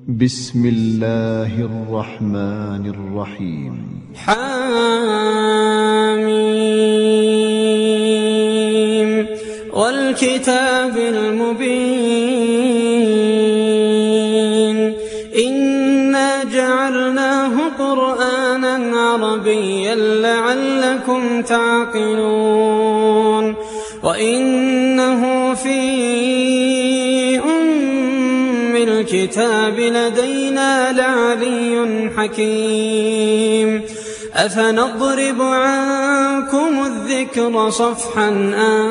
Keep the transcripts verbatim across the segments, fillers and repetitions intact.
بسم الله الرحمن الرحيم. حميم والكتاب المبين إنا جعلناه قرآنا عربيا لعلكم تعقلون وإنه في الكتاب لدينا لعلي حكيم أفنضرب عنكم الذكر صفحا أن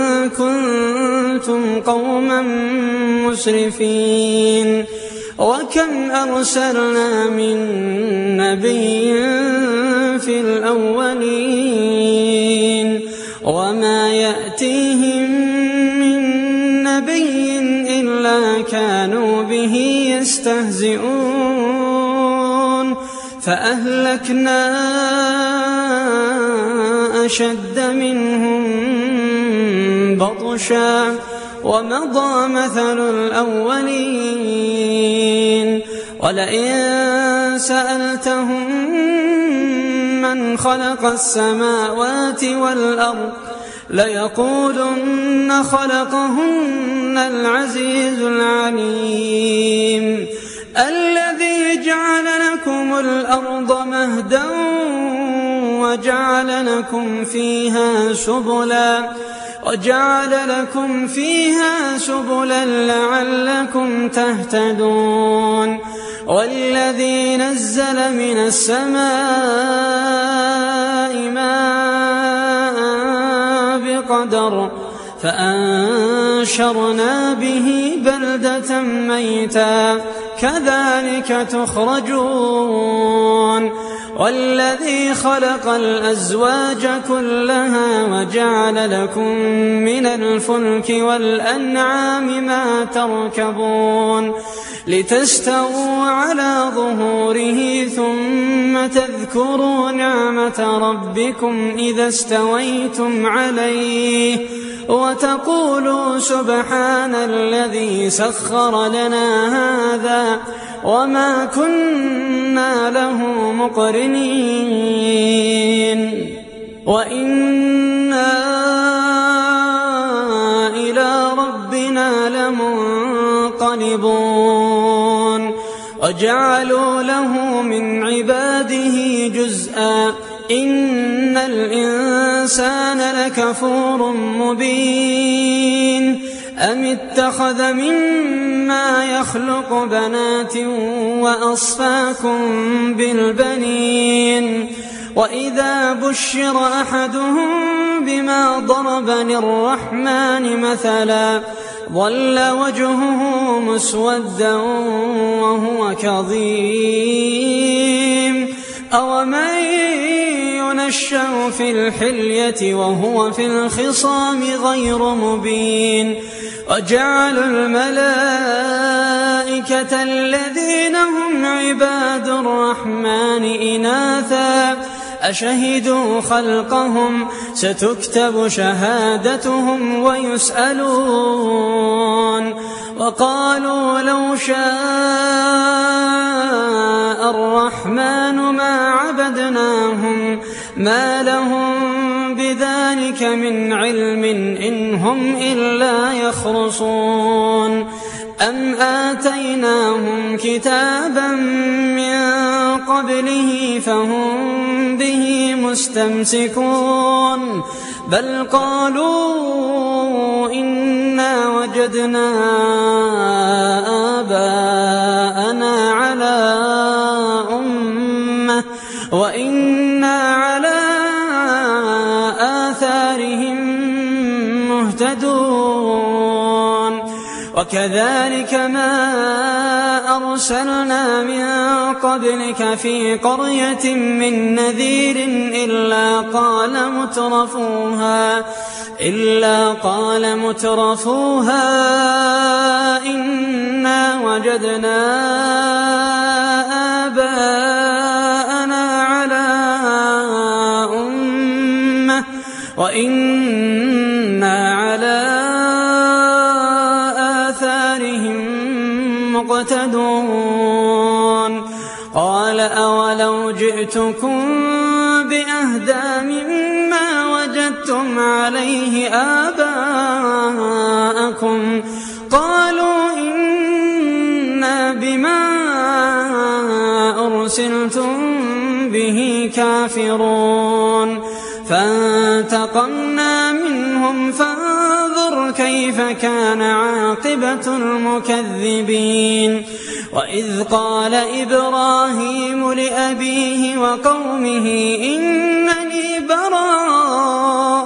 كنتم قوما مسرفين وكم أرسلنا من نبي في الأولين وما يأتيهم من نبي إلا كانوا به يستهزئون فأهلكنا أشد منهم بطشا ومضى مثل الأولين ولئن سألتهم من خلق السماوات والأرض ليقولن خلقهن العزيز العليم الذي جعل لكم الأرض مهدا وجعل لكم فيها سبلا وجعل لكم فيها سبلا لعلكم تهتدون والذي نزل من السماء ماء بقدر فأنشرنا به بلدة ميتا كذلك تخرجون والذي خلق الأزواج كلها وجعل لكم من الفلك والأنعام ما تركبون لتستووا على ظهوره ثم تذكروا نعمة ربكم إذا استويتم عليه وتقولوا سبحان الذي سخر لنا هذا وما كنا له مقرنين وإنا إلى ربنا لمنقلبون وجعلوا له من عباده جزءا إن الإنسان لكفور مبين أم اتخذ مما يخلق بنات وأصفاكم بالبنين وإذا بشر أحدهم بما ضرب للرحمن مثلا ظل وجهه مسودا وهو كظيم أومن ينشأ في الحلية وهو في الخصام غير مبين وجعلوا الملائكة الذين هم عباد الرحمن إناثا أشهدوا خلقهم ستكتب شهادتهم ويسألون وقالوا لو شاء الرحمن ما عبدناهم ما لهم بذلك من علم إن هم إلا يخرصون أم آتيناهم كتابا من قبله فهم به مستمسكون بل قالوا إنا وجدنا آباءنا على أمة وإنا على آثارهم مهتدون وكذلك ما أرسلنا من قبلك في قرية من نذير إلا قال مترفوها إلا قال مترفوها إنا وجدنا آباءنا على أمة وإنا على آثارهم مقتدون يستكبرون قال أولو جئتكم بأهدى مما وجدتم عليه آباءكم قالوا إنا بما أرسلتم به كافرون فانتقمنا منهم فانظر كيف كان عاقبة المكذبين وإذ قال إبراهيم لأبيه وقومه إنني براء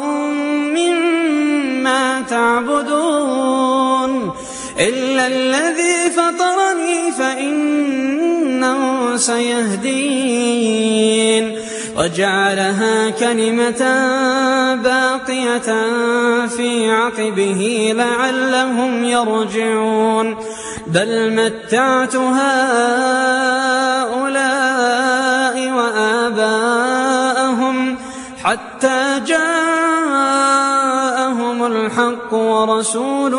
مما تعبدون إلا الذي فطرني فإنه سيهدين وجعلها كلمة باقية في عقبه لعلهم يرجعون بل متعت هؤلاء وآباءهم حتى جاءهم الحق ورسول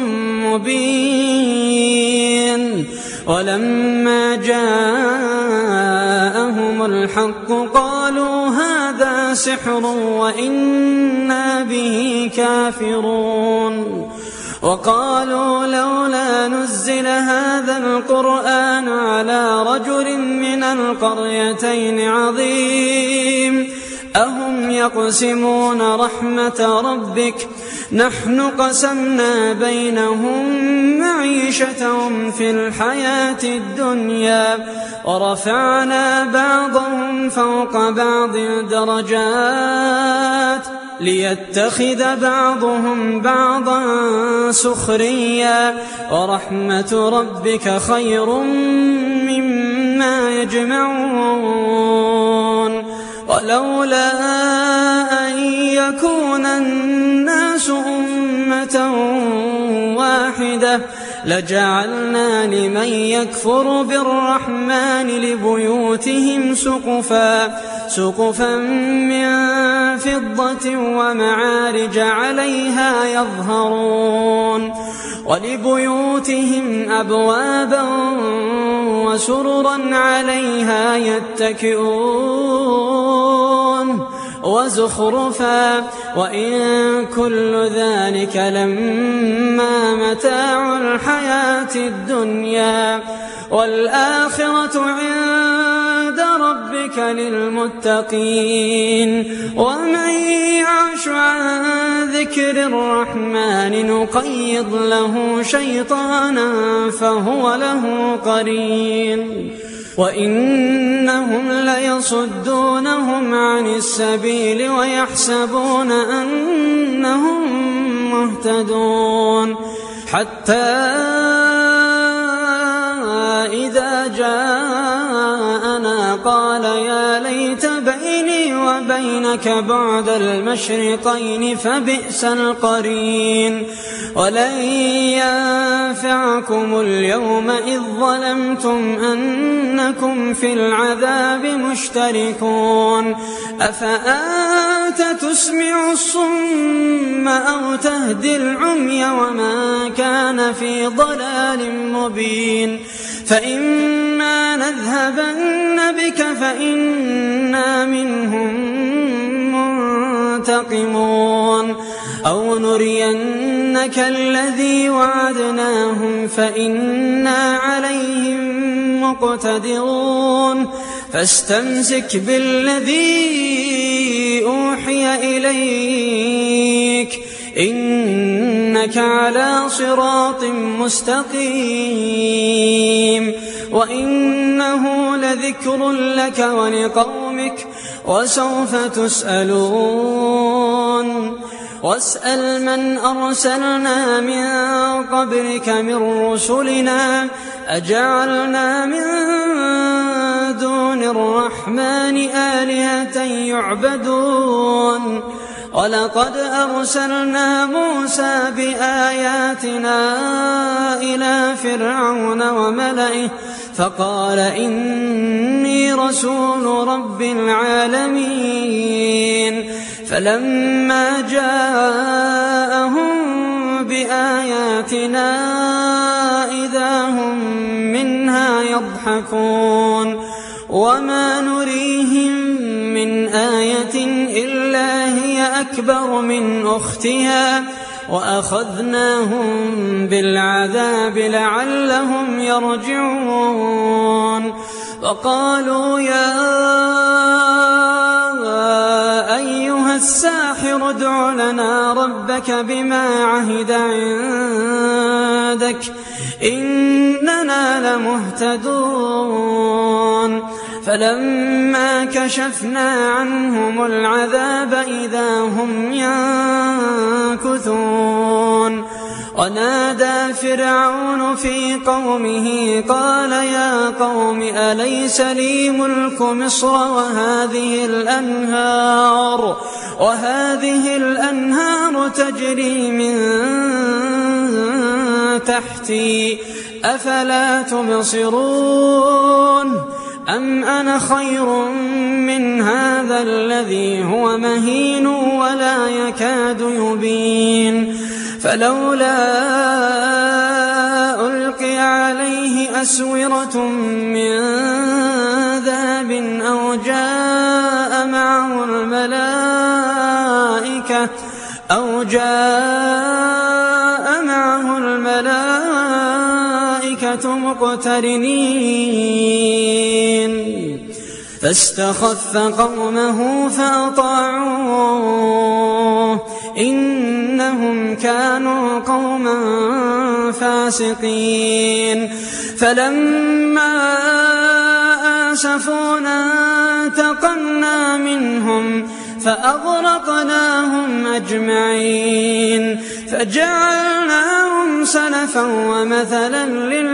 مبين ولما جاءهم الحق قالوا هذا سحر وإنا به كافرون وقالوا لولا نزل هذا القرآن على رجل من القريتين عظيم أهم يقسمون رحمة ربك نحن قسمنا بينهم معيشتهم في الحياة الدنيا ورفعنا بعضهم فوق بعض درجات ليتخذ بعضهم بعضا سخريا ورحمة ربك خير مما يجمعون ولولا أن يكون الناس أمة واحدة لجعلنا لمن يكفر بالرحمن لبيوتهم سقفا سقفا من فضة ومعارج عليها يظهرون ولبيوتهم أبوابا وسررا عليها يتكئون وزخرفا وإن كل ذلك لما متاع الحياة الدنيا والآخرة عند ربك للمتقين ومن يعش عن ذكر الرحمن نقيض له شيطانا فهو له قرين وإنهم ليصدونهم عن السبيل ويحسبون أنهم مهتدون حتى إذا جاءنا قال يا ليت بيني وبينك بعد المشرقين فبئس القرين ولن ينفعكم اليوم إذ ظلمتم أنكم في العذاب مشتركون أفأنت تسمع الصم أو تهدي العمي وما كان في ضلال مبين فإما نذهبن بك فإنا منهم منتقمون أو نرينك الذي وعدناهم فإنا عليهم مقتدرون فاستمسك بالذي أوحي إليك إنك على صراط مستقيم وإنه لذكر لك ولقومك وسوف تسألون واسأل من أرسلنا من قبلك من رسلنا أجعلنا من دون الرحمن آلهة يعبدون ولقد أرسلنا موسى بآياتنا إلى فرعون وملئه فقال إني رسول رب العالمين فلما جاءهم بآياتنا إذا هم منها يضحكون وما نريهم من آية إلا هي أكبر من أختها وأخذناهم بالعذاب لعلهم يرجعون وقالوا يا أيها الساحر ادع لنا ربك بما عهد عندك إننا لمهتدون فلما كشفنا عنهم العذاب إذا هم ينكثون ونادى فرعون في قومه قال يا قوم أليس لي ملك مصر وهذه الأنهار وهذه الأنهار تجري من تحتي أفلا تبصرون أم أنا خير من هذا الذي هو مهين ولا يكاد يبين فلولا ألقي عليه أسورة من ذهب أو جاء معه الملائكة أو جاء معه الملائكة مقترنين فاستخف قومه فأطاعوه إنهم كانوا قوما فاسقين فلما آسفونا انتقمنا منهم فأغرقناهم أجمعين فجعلناهم سلفا ومثلا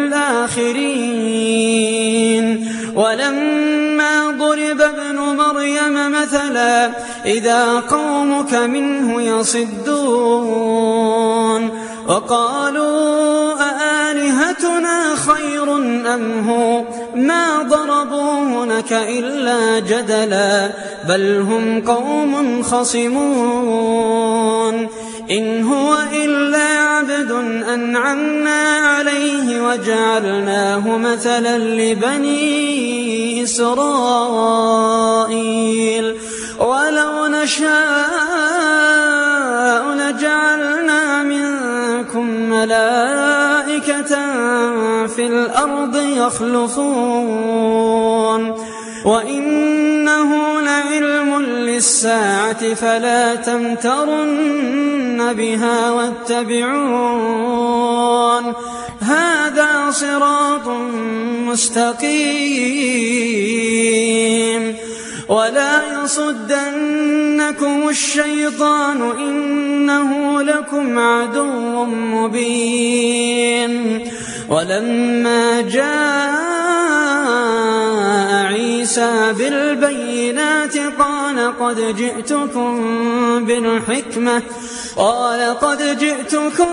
للآخرين ولما ضرب ابن مريم مثلا إذا قومك منه يصدون وقالوا أآلهتنا خير أم هو ما ضربوه لك إلا جدلا بل هم قوم خصمون إن هو إلا عبد أنعمنا عليه وجعلناه مثلا لبني إسرائيل ولو نشاء لجعلنا منكم ملائكة في الأرض يخلفون وإنه لعلم للساعة فلا تمترن بها واتبعون هذا صراط مستقيم ولا يصدنكم الشيطان إنه لكم عدو مبين ولما جاء عيسى بالبينات قال قد جئتكم بالحكمة قال قد جئتكم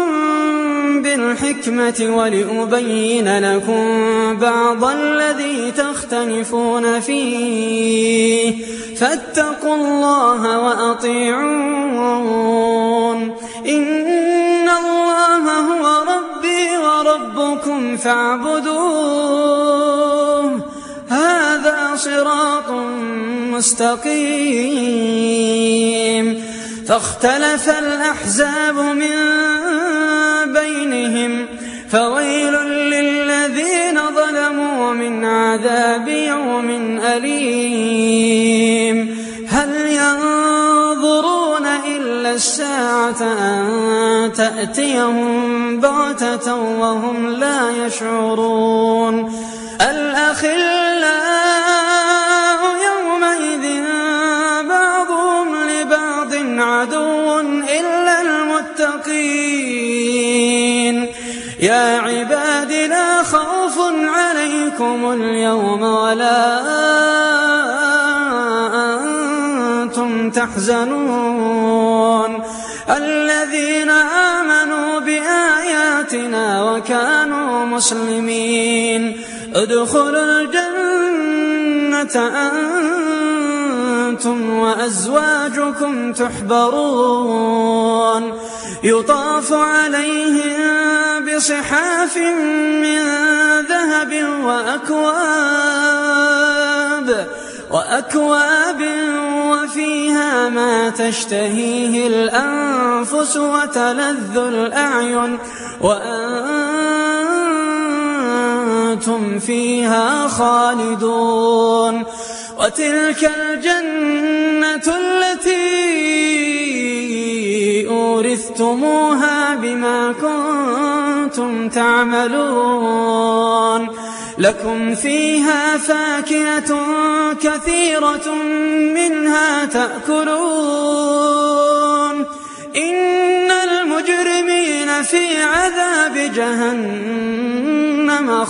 بالحكمة ولأبين لكم بعض الذي تختلفون فيه فاتقوا الله وأطيعون إن الله هو ربي وربكم فاعبدوه هذا صراط مستقيم فاختلف الأحزاب من بينهم فويل للذين ظلموا من عذاب يوم أليم هل ينظرون إلا الساعة أن تأتيهم بغتة وهم لا يشعرون الأخلاء يومئذ بعضهم لبعض عدو إلا المتقين يا عباد لا خوف عليكم اليوم ولا أنتم تحزنون الذين آمنوا بآياتنا وكانوا مسلمين ادخلوا الجنة أنتم وأزواجكم تحبرون يطاف عليهم بصحاف من ذهب وأكواب وأكواب وفيها ما تشتهيه الأنفس وتلذ الأعين وأنتم فيها خالدون. وتلك الجنة التي أورثتموها بما كنتم تعملون. لكم فيها فاكهة كثيرة منها تأكلون. إن المجرمين في عذاب جهنم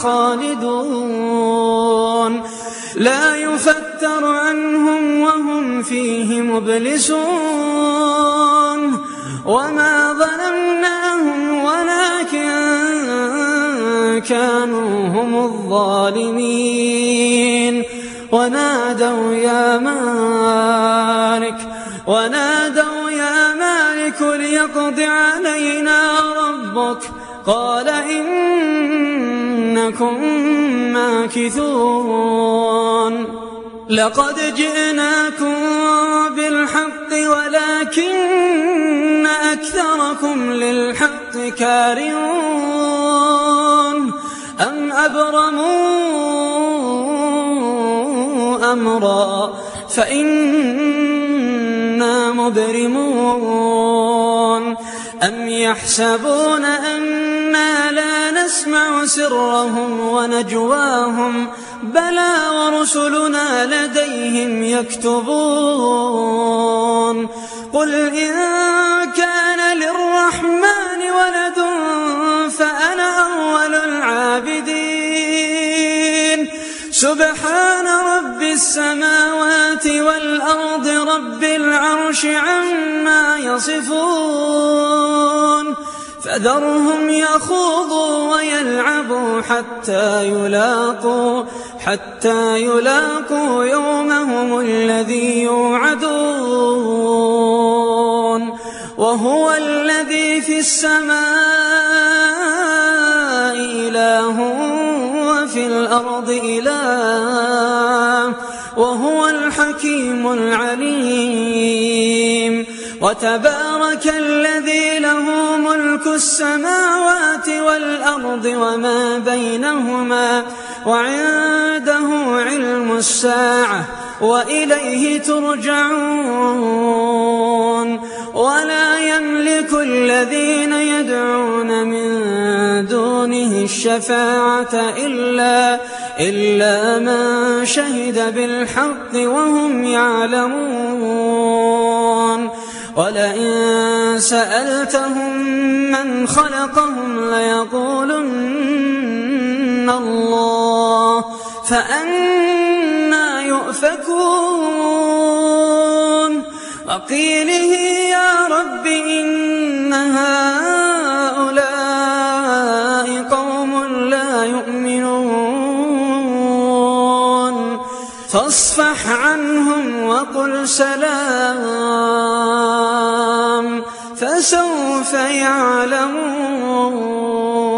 خالدون لا يفتر عنهم وهم فيه مبلسون. وما ظلمناهم ولكن كانوا هم الظالمين. ونادوا يا مالك ونادوا يا مالك ليقض علينا ربك قال إنكم ماكثون. لقد جئناكم بالحق ولكن أكثركم للحق كارهون. أم أبرموا أمرا فإنا مبرمون. أم يحسبون أنا لا نسمع سرهم ونجواهم بلى ورسلنا لديهم يكتبون. قل إن كان للرحمن ولد فأنا أول العابدين. سبحان رب السماوات والأرض رب العرش عما يصفون. فذرهم يخوضوا ويلعبوا حتى يلاقوا حتى يلاقوا يومهم الذي يوعدون. وهو الذي في السماء إله وفي الأرض إله وهو الحكيم العليم. وتبارك الذي له ملك السماوات والأرض وما بينهما وعنده علم الساعة وإليه ترجعون. ولا يملك الذين يدعون من دونه الشفاعة إلا إلا من شهد بالحق وهم يعلمون. ولئن سألتهم من خلقهم ليقولن الله فأنى يؤفكون. وقيله يا رب إن هؤلاء قوم لا يؤمنون فاصفح عنهم وقل سلام فسوف يعلمون.